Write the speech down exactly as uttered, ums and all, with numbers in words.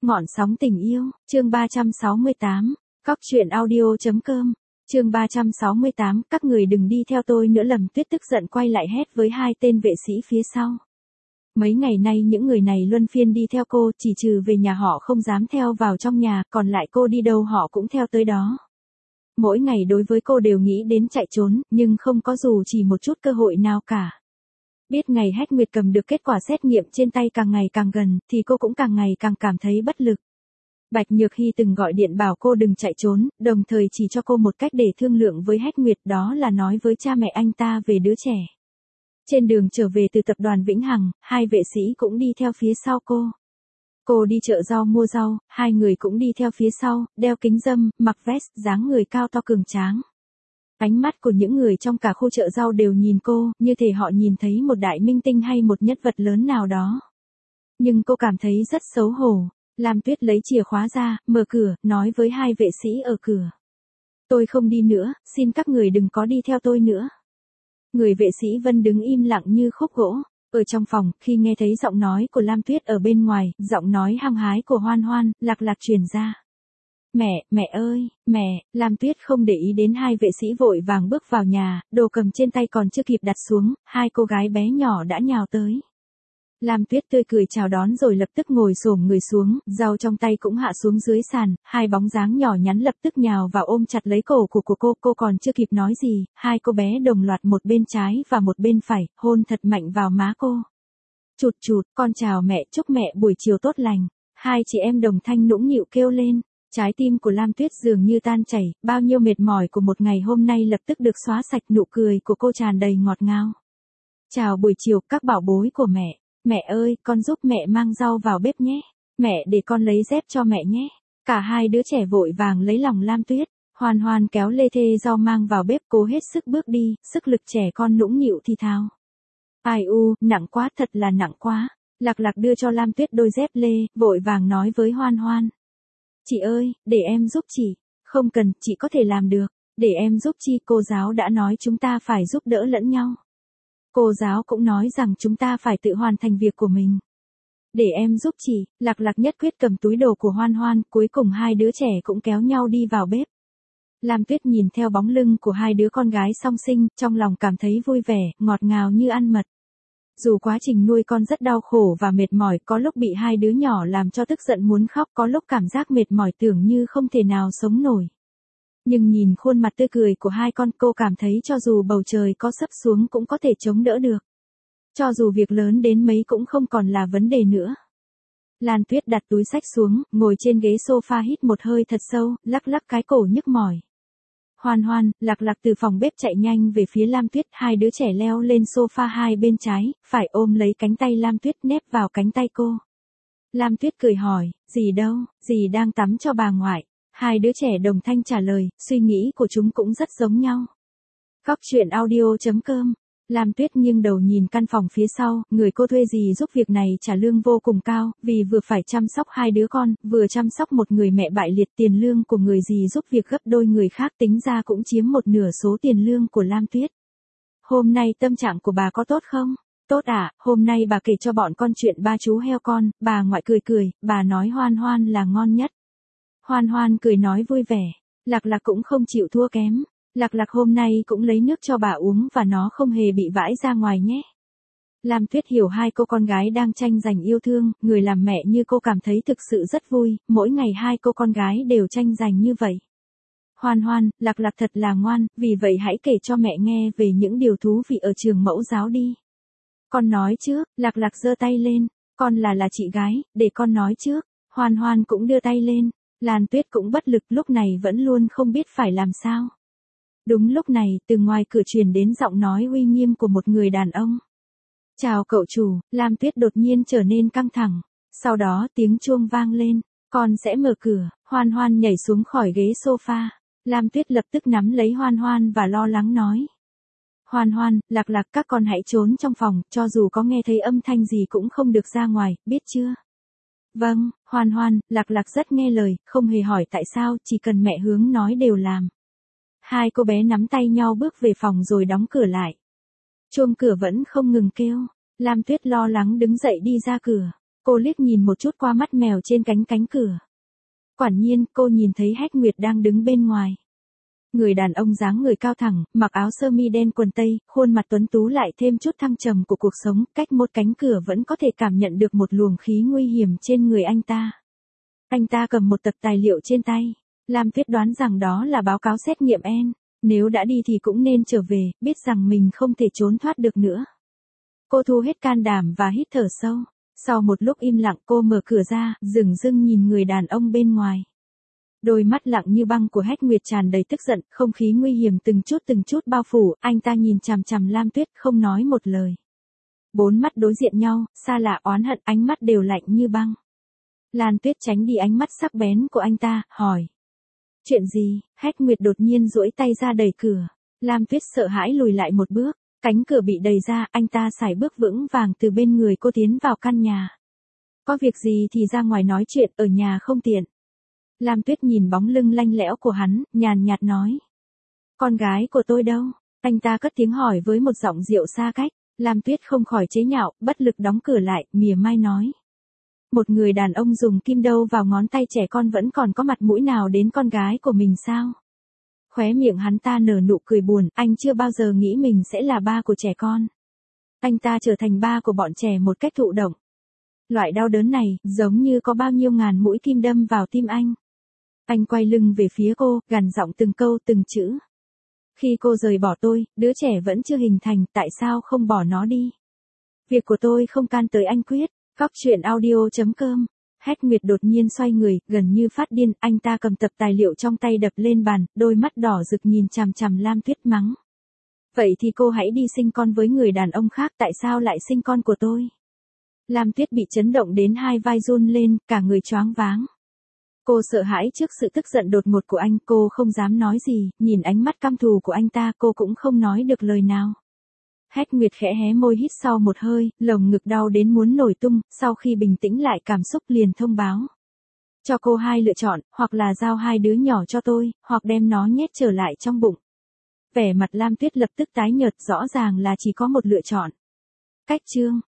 Ngọn sóng tình yêu, chương ba trăm sáu mươi tám, cóc truyện audio.com, chương ba trăm sáu mươi tám, các người đừng đi theo tôi nữa. Lâm Tuyết tức giận quay lại hét với hai tên vệ sĩ phía sau. Mấy ngày nay những người này luân phiên đi theo cô, chỉ trừ về nhà họ không dám theo vào trong nhà, còn lại cô đi đâu họ cũng theo tới đó. Mỗi ngày đối với cô đều nghĩ đến chạy trốn, nhưng không có dù chỉ một chút cơ hội nào cả. Biết ngày Hách Nguyệt cầm được kết quả xét nghiệm trên tay càng ngày càng gần, thì cô cũng càng ngày càng cảm thấy bất lực. Bạch Nhược Hy từng gọi điện bảo cô đừng chạy trốn, đồng thời chỉ cho cô một cách để thương lượng với Hách Nguyệt, đó là nói với cha mẹ anh ta về đứa trẻ. Trên đường trở về từ tập đoàn Vĩnh Hằng, hai vệ sĩ cũng đi theo phía sau cô. Cô đi chợ rau mua rau, hai người cũng đi theo phía sau, đeo kính râm, mặc vest, dáng người cao to cường tráng. Ánh mắt của những người trong cả khu chợ rau đều nhìn cô, như thể họ nhìn thấy một đại minh tinh hay một nhân vật lớn nào đó. Nhưng cô cảm thấy rất xấu hổ. Lam Tuyết lấy chìa khóa ra, mở cửa, nói với hai vệ sĩ ở cửa. Tôi không đi nữa, xin các người đừng có đi theo tôi nữa. Người vệ sĩ Vân đứng im lặng như khúc gỗ. Ở trong phòng, khi nghe thấy giọng nói của Lam Tuyết ở bên ngoài, giọng nói hăng hái của Hoan Hoan, lạc lạc truyền ra. Mẹ, mẹ ơi, mẹ. Lam Tuyết không để ý đến hai vệ sĩ vội vàng bước vào nhà, đồ cầm trên tay còn chưa kịp đặt xuống, hai cô gái bé nhỏ đã nhào tới. Lam Tuyết tươi cười chào đón rồi lập tức ngồi xổm người xuống, rau trong tay cũng hạ xuống dưới sàn, hai bóng dáng nhỏ nhắn lập tức nhào vào ôm chặt lấy cổ của, của cô, cô còn chưa kịp nói gì, hai cô bé đồng loạt một bên trái và một bên phải, hôn thật mạnh vào má cô. Chụt chụt, con chào mẹ, chúc mẹ buổi chiều tốt lành. Hai chị em đồng thanh nũng nịu kêu lên. Trái tim của Lam Tuyết dường như tan chảy, bao nhiêu mệt mỏi của một ngày hôm nay lập tức được xóa sạch, nụ cười của cô tràn đầy ngọt ngào. Chào buổi chiều các bảo bối của mẹ. Mẹ ơi, con giúp mẹ mang rau vào bếp nhé. Mẹ để con lấy dép cho mẹ nhé. Cả hai đứa trẻ vội vàng lấy lòng Lam Tuyết. Hoan Hoan kéo lê thê rau mang vào bếp, cố hết sức bước đi, sức lực trẻ con nũng nịu thì thào. Ai u, nặng quá, thật là nặng quá. Lạc Lạc đưa cho Lam Tuyết đôi dép lê, vội vàng nói với Hoan Hoan. Chị ơi, để em giúp chị. Không cần, chị có thể làm được. Để em giúp chị, cô giáo đã nói chúng ta phải giúp đỡ lẫn nhau. Cô giáo cũng nói rằng chúng ta phải tự hoàn thành việc của mình. Để em giúp chị. Lạc Lạc nhất quyết cầm túi đồ của Hoan Hoan, cuối cùng hai đứa trẻ cũng kéo nhau đi vào bếp. Lam Tuyết nhìn theo bóng lưng của hai đứa con gái song sinh, trong lòng cảm thấy vui vẻ, ngọt ngào như ăn mật. Dù quá trình nuôi con rất đau khổ và mệt mỏi, có lúc bị hai đứa nhỏ làm cho tức giận muốn khóc, có lúc cảm giác mệt mỏi tưởng như không thể nào sống nổi. Nhưng nhìn khuôn mặt tươi cười của hai con, cô cảm thấy cho dù bầu trời có sắp xuống cũng có thể chống đỡ được. Cho dù việc lớn đến mấy cũng không còn là vấn đề nữa. Lan Tuyết đặt túi xách xuống, ngồi trên ghế sofa hít một hơi thật sâu, lắc lắc cái cổ nhức mỏi. Hoan Hoan, Lạc Lạc từ phòng bếp chạy nhanh về phía Lam Tuyết, hai đứa trẻ leo lên sofa hai bên trái, phải ôm lấy cánh tay Lam Tuyết nép vào cánh tay cô. Lam Tuyết cười hỏi, dì đâu, dì đang tắm cho bà ngoại. Hai đứa trẻ đồng thanh trả lời, suy nghĩ của chúng cũng rất giống nhau. Cóc truyện audio.com. Lam Tuyết nghiêng đầu nhìn căn phòng phía sau, người cô thuê dì giúp việc này trả lương vô cùng cao, vì vừa phải chăm sóc hai đứa con, vừa chăm sóc một người mẹ bại liệt, tiền lương của người dì giúp việc gấp đôi người khác, tính ra cũng chiếm một nửa số tiền lương của Lam Tuyết. Hôm nay tâm trạng của bà có tốt không? Tốt ạ, à, hôm nay bà kể cho bọn con chuyện ba chú heo con, bà ngoại cười cười, bà nói Hoan Hoan là ngon nhất. Hoan Hoan cười nói vui vẻ, Lạc Lạc cũng không chịu thua kém. Lạc Lạc hôm nay cũng lấy nước cho bà uống và nó không hề bị vãi ra ngoài nhé. Lam Tuyết hiểu hai cô con gái đang tranh giành yêu thương, người làm mẹ như cô cảm thấy thực sự rất vui, mỗi ngày hai cô con gái đều tranh giành như vậy. Hoan Hoan, Lạc Lạc thật là ngoan, vì vậy hãy kể cho mẹ nghe về những điều thú vị ở trường mẫu giáo đi. Con nói trước, Lạc Lạc giơ tay lên, con là là chị gái, để con nói trước. Hoan Hoan cũng đưa tay lên, Lan Tuyết cũng bất lực, lúc này vẫn luôn không biết phải làm sao. Đúng lúc này, từ ngoài cửa truyền đến giọng nói uy nghiêm của một người đàn ông. Chào cậu chủ. Lam Tuyết đột nhiên trở nên căng thẳng. Sau đó tiếng chuông vang lên, con sẽ mở cửa. Hoan Hoan nhảy xuống khỏi ghế sofa. Lam Tuyết lập tức nắm lấy Hoan Hoan và lo lắng nói. Hoan Hoan, Lạc Lạc các con hãy trốn trong phòng, cho dù có nghe thấy âm thanh gì cũng không được ra ngoài, biết chưa? Vâng, Hoan Hoan, Lạc Lạc rất nghe lời, không hề hỏi tại sao, chỉ cần mẹ hướng nói đều làm. Hai cô bé nắm tay nhau bước về phòng rồi đóng cửa lại. Chuông cửa vẫn không ngừng kêu. Lam Tuyết lo lắng đứng dậy đi ra cửa. Cô liếc nhìn một chút qua mắt mèo trên cánh cánh cửa. Quả nhiên, cô nhìn thấy Hách Nguyệt đang đứng bên ngoài. Người đàn ông dáng người cao thẳng, mặc áo sơ mi đen quần tây, khuôn mặt tuấn tú lại thêm chút thăng trầm của cuộc sống, cách một cánh cửa vẫn có thể cảm nhận được một luồng khí nguy hiểm trên người anh ta. Anh ta cầm một tập tài liệu trên tay. Lam Tuyết đoán rằng đó là báo cáo xét nghiệm N. Nếu đã đi thì cũng nên trở về, biết rằng mình không thể trốn thoát được nữa. Cô thu hết can đảm và hít thở sâu. Sau một lúc im lặng cô mở cửa ra, dửng dưng nhìn người đàn ông bên ngoài. Đôi mắt lặng như băng của Hách Nguyệt tràn đầy tức giận, không khí nguy hiểm từng chút từng chút bao phủ, anh ta nhìn chằm chằm Lam Tuyết không nói một lời. Bốn mắt đối diện nhau, xa lạ oán hận, ánh mắt đều lạnh như băng. Lan Tuyết tránh đi ánh mắt sắc bén của anh ta, hỏi. Chuyện gì? Hách Nguyệt đột nhiên duỗi tay ra đẩy cửa. Lam Tuyết sợ hãi lùi lại một bước, cánh cửa bị đẩy ra, anh ta sải bước vững vàng từ bên người cô tiến vào căn nhà. Có việc gì thì ra ngoài nói chuyện, ở nhà không tiện. Lam Tuyết nhìn bóng lưng lanh lẽo của hắn, nhàn nhạt nói. Con gái của tôi đâu? Anh ta cất tiếng hỏi với một giọng dịu xa cách. Lam Tuyết không khỏi chế nhạo, bất lực đóng cửa lại, mỉa mai nói. Một người đàn ông dùng kim đâu vào ngón tay trẻ con vẫn còn có mặt mũi nào đến con gái của mình sao? Khóe miệng hắn ta nở nụ cười buồn, anh chưa bao giờ nghĩ mình sẽ là ba của trẻ con. Anh ta trở thành ba của bọn trẻ một cách thụ động. Loại đau đớn này, giống như có bao nhiêu ngàn mũi kim đâm vào tim anh. Anh quay lưng về phía cô, gằn giọng từng câu từng chữ. Khi cô rời bỏ tôi, đứa trẻ vẫn chưa hình thành, tại sao không bỏ nó đi? Việc của tôi không can tới anh quyết. Cóc truyện audio chấm com. Hách Nguyệt đột nhiên xoay người, gần như phát điên, anh ta cầm tập tài liệu trong tay đập lên bàn, đôi mắt đỏ rực nhìn chằm chằm Lam Tuyết mắng. Vậy thì cô hãy đi sinh con với người đàn ông khác, tại sao lại sinh con của tôi? Lam Tuyết bị chấn động đến hai vai run lên, cả người choáng váng. Cô sợ hãi trước sự tức giận đột ngột của anh, cô không dám nói gì, nhìn ánh mắt căm thù của anh ta, cô cũng không nói được lời nào. Hách Nguyệt khẽ hé môi hít sau một hơi, lồng ngực đau đến muốn nổi tung, sau khi bình tĩnh lại cảm xúc liền thông báo. Cho cô hai lựa chọn, hoặc là giao hai đứa nhỏ cho tôi, hoặc đem nó nhét trở lại trong bụng. Vẻ mặt Lam Tuyết lập tức tái nhợt, rõ ràng là chỉ có một lựa chọn. Cách chương.